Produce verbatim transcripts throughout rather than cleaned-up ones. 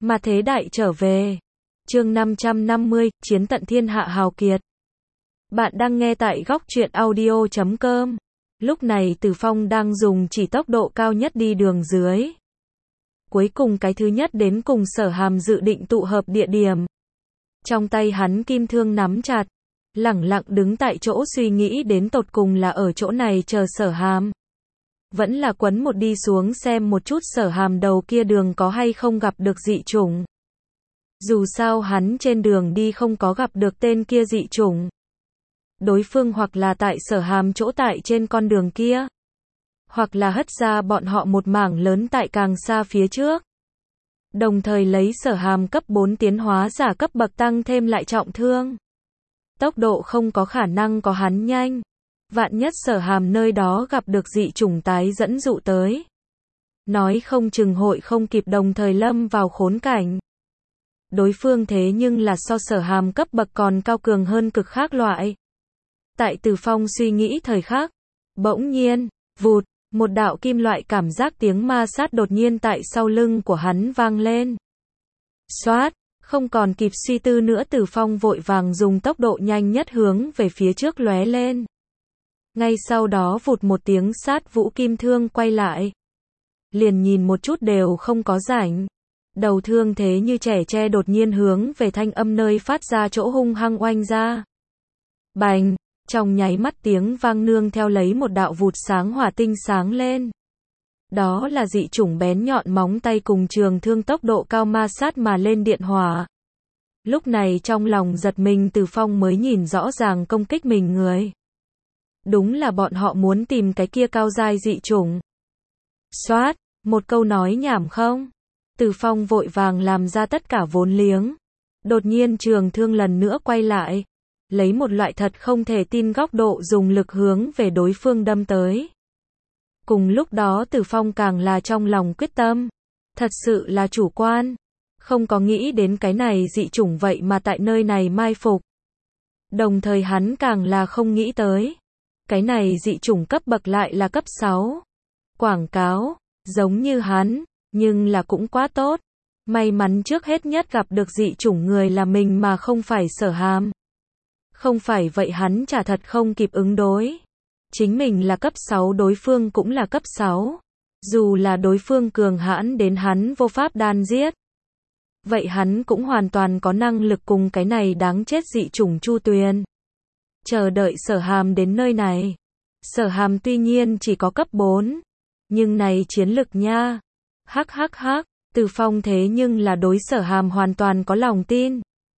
Mà thế đại trở về. Chương năm trăm năm mươi, chiến tận thiên hạ hào kiệt. Bạn đang nghe tại góc truyện audio chấm com. Lúc này Từ Phong đang dùng chỉ tốc độ cao nhất đi đường dưới. Cuối cùng cái thứ nhất đến cùng Sở Hàm dự định tụ hợp địa điểm. Trong tay hắn kim thương nắm chặt, lẳng lặng đứng tại chỗ suy nghĩ đến tột cùng là ở chỗ này chờ Sở Hàm. Vẫn là quấn một đi xuống xem một chút Sở Hàm đầu kia đường có hay không gặp được dị chủng. Dù sao hắn trên đường đi không có gặp được tên kia dị chủng. Đối phương hoặc là tại Sở Hàm chỗ tại trên con đường kia, hoặc là hất ra bọn họ một mảng lớn tại càng xa phía trước. Đồng thời lấy Sở Hàm cấp bốn tiến hóa giả cấp bậc tăng thêm lại trọng thương. Tốc độ không có khả năng có hắn nhanh. Vạn nhất Sở Hàm nơi đó gặp được dị chủng tái dẫn dụ tới. Nói không chừng hội không kịp đồng thời lâm vào khốn cảnh. Đối phương thế nhưng là so Sở Hàm cấp bậc còn cao cường hơn cực khác loại. Tại Từ Phong suy nghĩ thời khắc, bỗng nhiên, vụt, một đạo kim loại cảm giác tiếng ma sát đột nhiên tại sau lưng của hắn vang lên. Xoát, không còn kịp suy tư nữa Từ Phong vội vàng dùng tốc độ nhanh nhất hướng về phía trước lóe lên. Ngay sau đó vụt một tiếng sát vũ kim thương quay lại. Liền nhìn một chút đều không có rảnh. Đầu thương thế như trẻ tre đột nhiên hướng về thanh âm nơi phát ra chỗ hung hăng oanh ra. Bành, trong nháy mắt tiếng vang nương theo lấy một đạo vụt sáng hỏa tinh sáng lên. Đó là dị chủng bén nhọn móng tay cùng trường thương tốc độ cao ma sát mà lên điện hỏa. Lúc này trong lòng giật mình Từ Phong mới nhìn rõ ràng công kích mình người. Đúng là bọn họ muốn tìm cái kia cao giai dị chủng. Xoát, một câu nói nhảm không? Từ Phong vội vàng làm ra tất cả vốn liếng. Đột nhiên trường thương lần nữa quay lại. Lấy một loại thật không thể tin góc độ dùng lực hướng về đối phương đâm tới. Cùng lúc đó Từ Phong càng là trong lòng quyết tâm. Thật sự là chủ quan. Không có nghĩ đến cái này dị chủng vậy mà tại nơi này mai phục. Đồng thời hắn càng là không nghĩ tới. Cái này dị chủng cấp bậc lại là cấp sáu. Quảng cáo, giống như hắn, nhưng là cũng quá tốt. May mắn trước hết nhất gặp được dị chủng người là mình mà không phải Sở Hàm. Không phải vậy hắn chả thật không kịp ứng đối. Chính mình là cấp sáu đối phương cũng là cấp sáu. Dù là đối phương cường hãn đến hắn vô pháp đan giết. Vậy hắn cũng hoàn toàn có năng lực cùng cái này đáng chết dị chủng chu tuyền. Chờ đợi Sở Hàm đến nơi này. Sở Hàm tuy nhiên chỉ có cấp bốn. Nhưng này chiến lực nha. Hắc hắc hắc, Từ Phong thế nhưng là đối Sở Hàm hoàn toàn có lòng tin.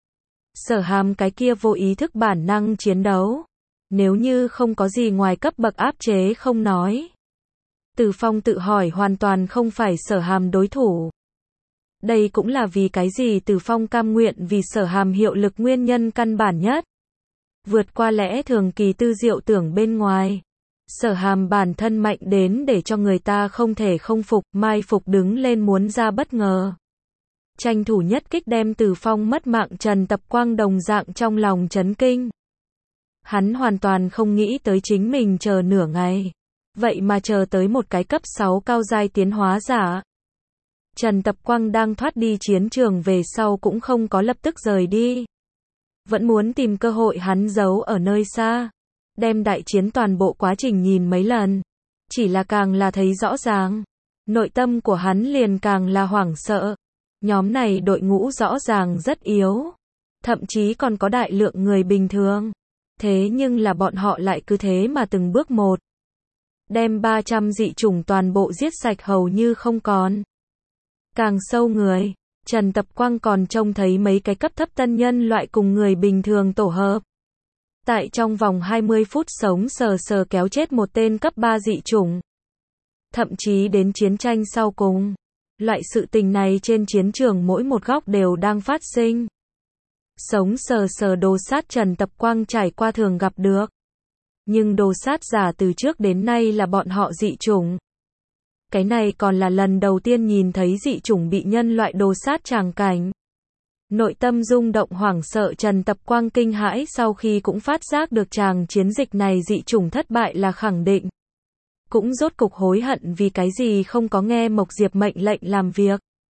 Sở Hàm cái kia vô ý thức bản năng chiến đấu. Nếu như không có gì ngoài cấp bậc áp chế không nói. Từ Phong tự hỏi hoàn toàn không phải Sở Hàm đối thủ. Đây cũng là vì cái gì Từ Phong cam nguyện vì Sở Hàm hiệu lực nguyên nhân căn bản nhất. Vượt qua lẽ thường kỳ tư diệu tưởng bên ngoài. Sở Hàm bản thân mạnh đến để cho người ta không thể không phục, mai phục đứng lên muốn ra bất ngờ. Tranh thủ nhất kích đem Từ Phong mất mạng Trần Tập Quang đồng dạng trong lòng chấn kinh. Hắn hoàn toàn không nghĩ tới chính mình chờ nửa ngày. Vậy mà chờ tới một cái cấp sáu cao giai tiến hóa giả. Trần Tập Quang đang thoát đi chiến trường về sau cũng không có lập tức rời đi. Vẫn muốn tìm cơ hội hắn giấu ở nơi xa. Đem đại chiến toàn bộ quá trình nhìn mấy lần. Chỉ là càng là thấy rõ ràng. Nội tâm của hắn liền càng là hoảng sợ. Nhóm này đội ngũ rõ ràng rất yếu. Thậm chí còn có đại lượng người bình thường. Thế nhưng là bọn họ lại cứ thế mà từng bước một. Đem ba trăm dị chủng toàn bộ giết sạch hầu như không còn. Càng sâu người. Trần Tập Quang còn trông thấy mấy cái cấp thấp tân nhân loại cùng người bình thường tổ hợp. Tại trong vòng hai mươi phút sống sờ sờ kéo chết một tên cấp ba dị chủng. Thậm chí đến chiến tranh sau cùng. Loại sự tình này trên chiến trường mỗi một góc đều đang phát sinh. Sống sờ sờ đồ sát Trần Tập Quang trải qua thường gặp được. Nhưng đồ sát giả từ trước đến nay là bọn họ dị chủng. Cái này còn là lần đầu tiên nhìn thấy dị chủng bị nhân loại đồ sát tràng cảnh. Nội tâm rung động hoảng sợ Trần Tập Quang kinh hãi sau khi cũng phát giác được tràng chiến dịch này dị chủng thất bại là khẳng định. Cũng rốt cục hối hận vì cái gì không có nghe Mộc Diệp mệnh lệnh làm việc.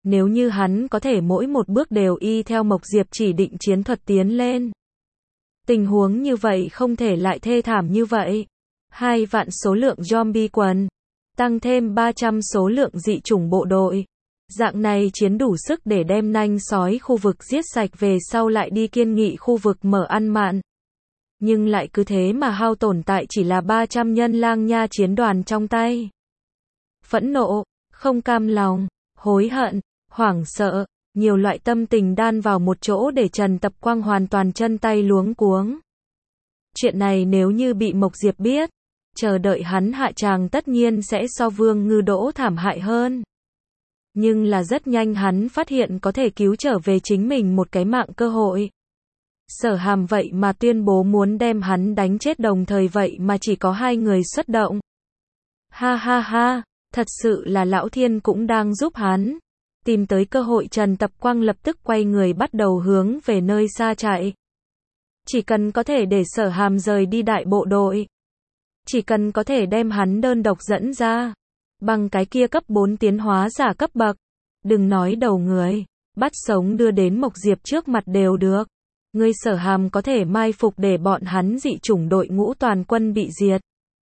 Nếu như hắn có thể mỗi một bước đều y theo Mộc Diệp chỉ định chiến thuật tiến lên. Tình huống như vậy không thể lại thê thảm như vậy. Hai vạn số lượng zombie quần, tăng thêm ba trăm số lượng dị chủng bộ đội. Dạng này chiến đủ sức để đem nanh sói khu vực giết sạch về sau lại đi kiên nghị khu vực mở ăn mạn. Nhưng lại cứ thế mà hao tổn tại chỉ là ba trăm nhân lang nha chiến đoàn trong tay. Phẫn nộ, không cam lòng, hối hận, hoảng sợ, nhiều loại tâm tình đan vào một chỗ để Trần Tập Quang hoàn toàn chân tay luống cuống. Chuyện này nếu như bị Mộc Diệp biết, chờ đợi hắn hạ tràng tất nhiên sẽ so Vương Ngư Đỗ thảm hại hơn. Nhưng là rất nhanh hắn phát hiện có thể cứu trở về chính mình một cái mạng cơ hội. Sở Hàm vậy mà tuyên bố muốn đem hắn đánh chết đồng thời vậy mà chỉ có hai người xuất động. Ha ha ha, thật sự là Lão Thiên cũng đang giúp hắn. Tìm tới cơ hội Trần Tập Quang lập tức quay người bắt đầu hướng về nơi xa chạy. Chỉ cần có thể để Sở Hàm rời đi đại bộ đội. Chỉ cần có thể đem hắn đơn độc dẫn ra. Bằng cái kia cấp bốn tiến hóa giả cấp bậc. Đừng nói đầu người. Bắt sống đưa đến Mộc Diệp trước mặt đều được. Ngươi Sở Hàm có thể mai phục để bọn hắn dị chủng đội ngũ toàn quân bị diệt.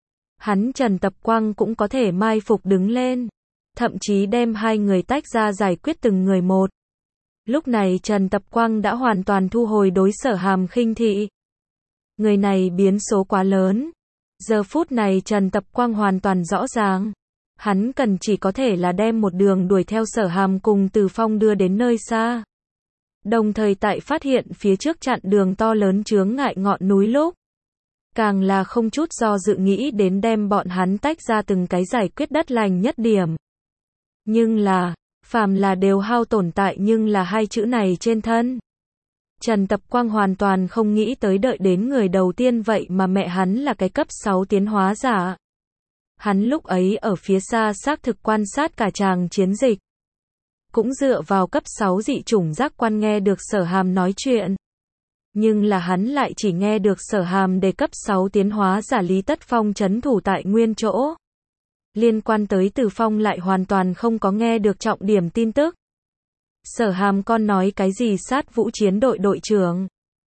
Hắn Trần Tập Quang cũng có thể mai phục đứng lên. Thậm chí đem hai người tách ra giải quyết từng người một. Lúc này Trần Tập Quang đã hoàn toàn thu hồi đối Sở Hàm khinh thị. Người này biến số quá lớn. Giờ phút này Trần Tập Quang hoàn toàn rõ ràng. Hắn cần chỉ có thể là đem một đường đuổi theo Sở Hàm cùng Từ Phong đưa đến nơi xa. Đồng thời tại phát hiện phía trước chặn đường to lớn chướng ngại ngọn núi lúc. Càng là không chút do dự nghĩ đến đem bọn hắn tách ra từng cái giải quyết đất lành nhất điểm. Nhưng là, phàm là đều hao tổn tại nhưng là hai chữ này trên thân. Trần Tập Quang hoàn toàn không nghĩ tới đợi đến người đầu tiên vậy mà mẹ hắn là cái cấp sáu tiến hóa giả. Hắn lúc ấy ở phía xa xác thực quan sát cả tràng chiến dịch. Cũng dựa vào cấp sáu dị chủng giác quan nghe được Sở Hàm nói chuyện. Nhưng là hắn lại chỉ nghe được Sở Hàm để cấp sáu tiến hóa giả Lý Tất Phong trấn thủ tại nguyên chỗ. Liên quan tới Từ Phong lại hoàn toàn không có nghe được trọng điểm tin tức. Sở Hàm con nói cái gì sát vũ chiến đội đội trưởng.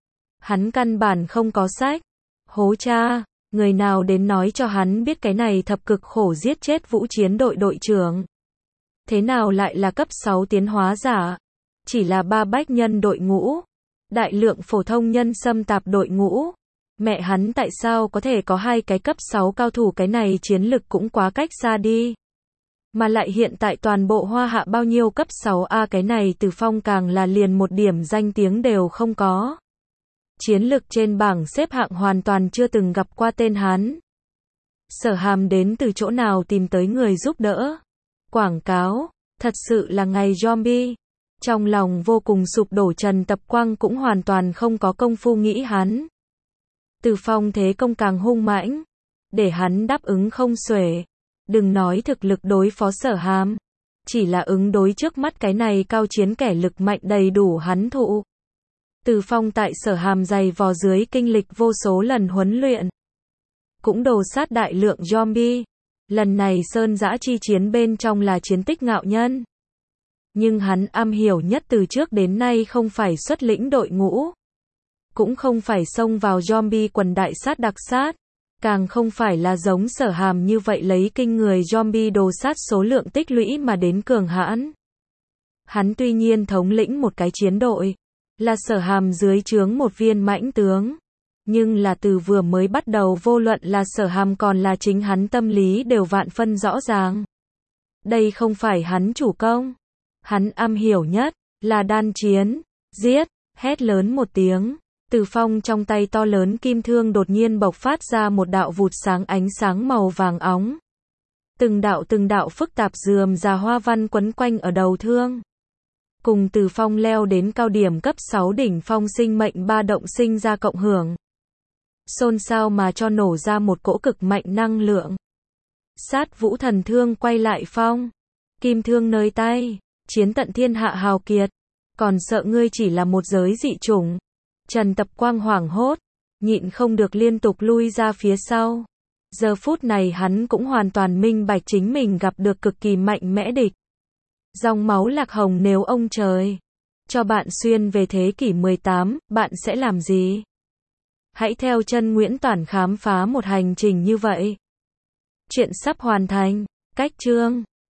Hắn căn bản không có sách. Hố cha, người nào đến nói cho hắn biết cái này thập cực khổ giết chết vũ chiến đội đội trưởng. Thế nào lại là cấp sáu tiến hóa giả? Chỉ là ba bách nhân đội ngũ. Đại lượng phổ thông nhân xâm tạp đội ngũ. Mẹ hắn tại sao có thể có hai cái cấp sáu cao thủ, cái này chiến lực cũng quá cách xa đi. Mà lại hiện tại toàn bộ Hoa Hạ bao nhiêu cấp sáu A, cái này Từ Phong càng là liền một điểm danh tiếng đều không có. Chiến lực trên bảng xếp hạng hoàn toàn chưa từng gặp qua tên hắn. Sở Hàm đến từ chỗ nào tìm tới người giúp đỡ? Quảng cáo, thật sự là ngày zombie. Trong lòng vô cùng sụp đổ Trần Tập Quang cũng hoàn toàn không có công phu nghĩ hắn. Từ Phong thế công càng hung mãnh, để hắn đáp ứng không xuể. Đừng nói thực lực đối phó Sở Hàm, chỉ là ứng đối trước mắt cái này cao chiến kẻ lực mạnh đầy đủ hắn thụ. Từ Phong tại Sở Hàm dày vò dưới kinh lịch vô số lần huấn luyện, cũng đồ sát đại lượng zombie. Lần này sơn dã chi chiến bên trong là chiến tích ngạo nhân. Nhưng hắn am hiểu nhất từ trước đến nay không phải xuất lĩnh đội ngũ, cũng không phải xông vào zombie quần đại sát đặc sát, càng không phải là giống Sở Hàm như vậy lấy kinh người zombie đồ sát số lượng tích lũy mà đến cường hãn. Hắn tuy nhiên thống lĩnh một cái chiến đội, là Sở Hàm dưới trướng một viên mãnh tướng, nhưng là từ vừa mới bắt đầu vô luận là Sở Hàm còn là chính hắn tâm lý đều vạn phân rõ ràng. Đây không phải hắn chủ công. Hắn am hiểu nhất là đan chiến, giết, hét lớn một tiếng. Từ Phong trong tay to lớn kim thương đột nhiên bộc phát ra một đạo vụt sáng ánh sáng màu vàng óng. Từng đạo từng đạo phức tạp rườm rà hoa văn quấn quanh ở đầu thương. Cùng Từ Phong leo đến cao điểm cấp sáu đỉnh phong sinh mệnh ba động sinh ra cộng hưởng. Xôn xao mà cho nổ ra một cỗ cực mạnh năng lượng. Sát vũ thần thương quay lại phong. Kim thương nơi tay. Chiến tận thiên hạ hào kiệt. Còn sợ ngươi chỉ là một giới dị chủng. Trần Tập Quang hoảng hốt. Nhịn không được liên tục lui ra phía sau. Giờ phút này hắn cũng hoàn toàn minh bạch chính mình gặp được cực kỳ mạnh mẽ địch. Dòng máu lạc hồng nếu ông trời cho bạn xuyên về thế kỷ mười tám, bạn sẽ làm gì? Hãy theo chân Nguyễn Toản khám phá một hành trình như vậy. Chuyện sắp hoàn thành. Cách chương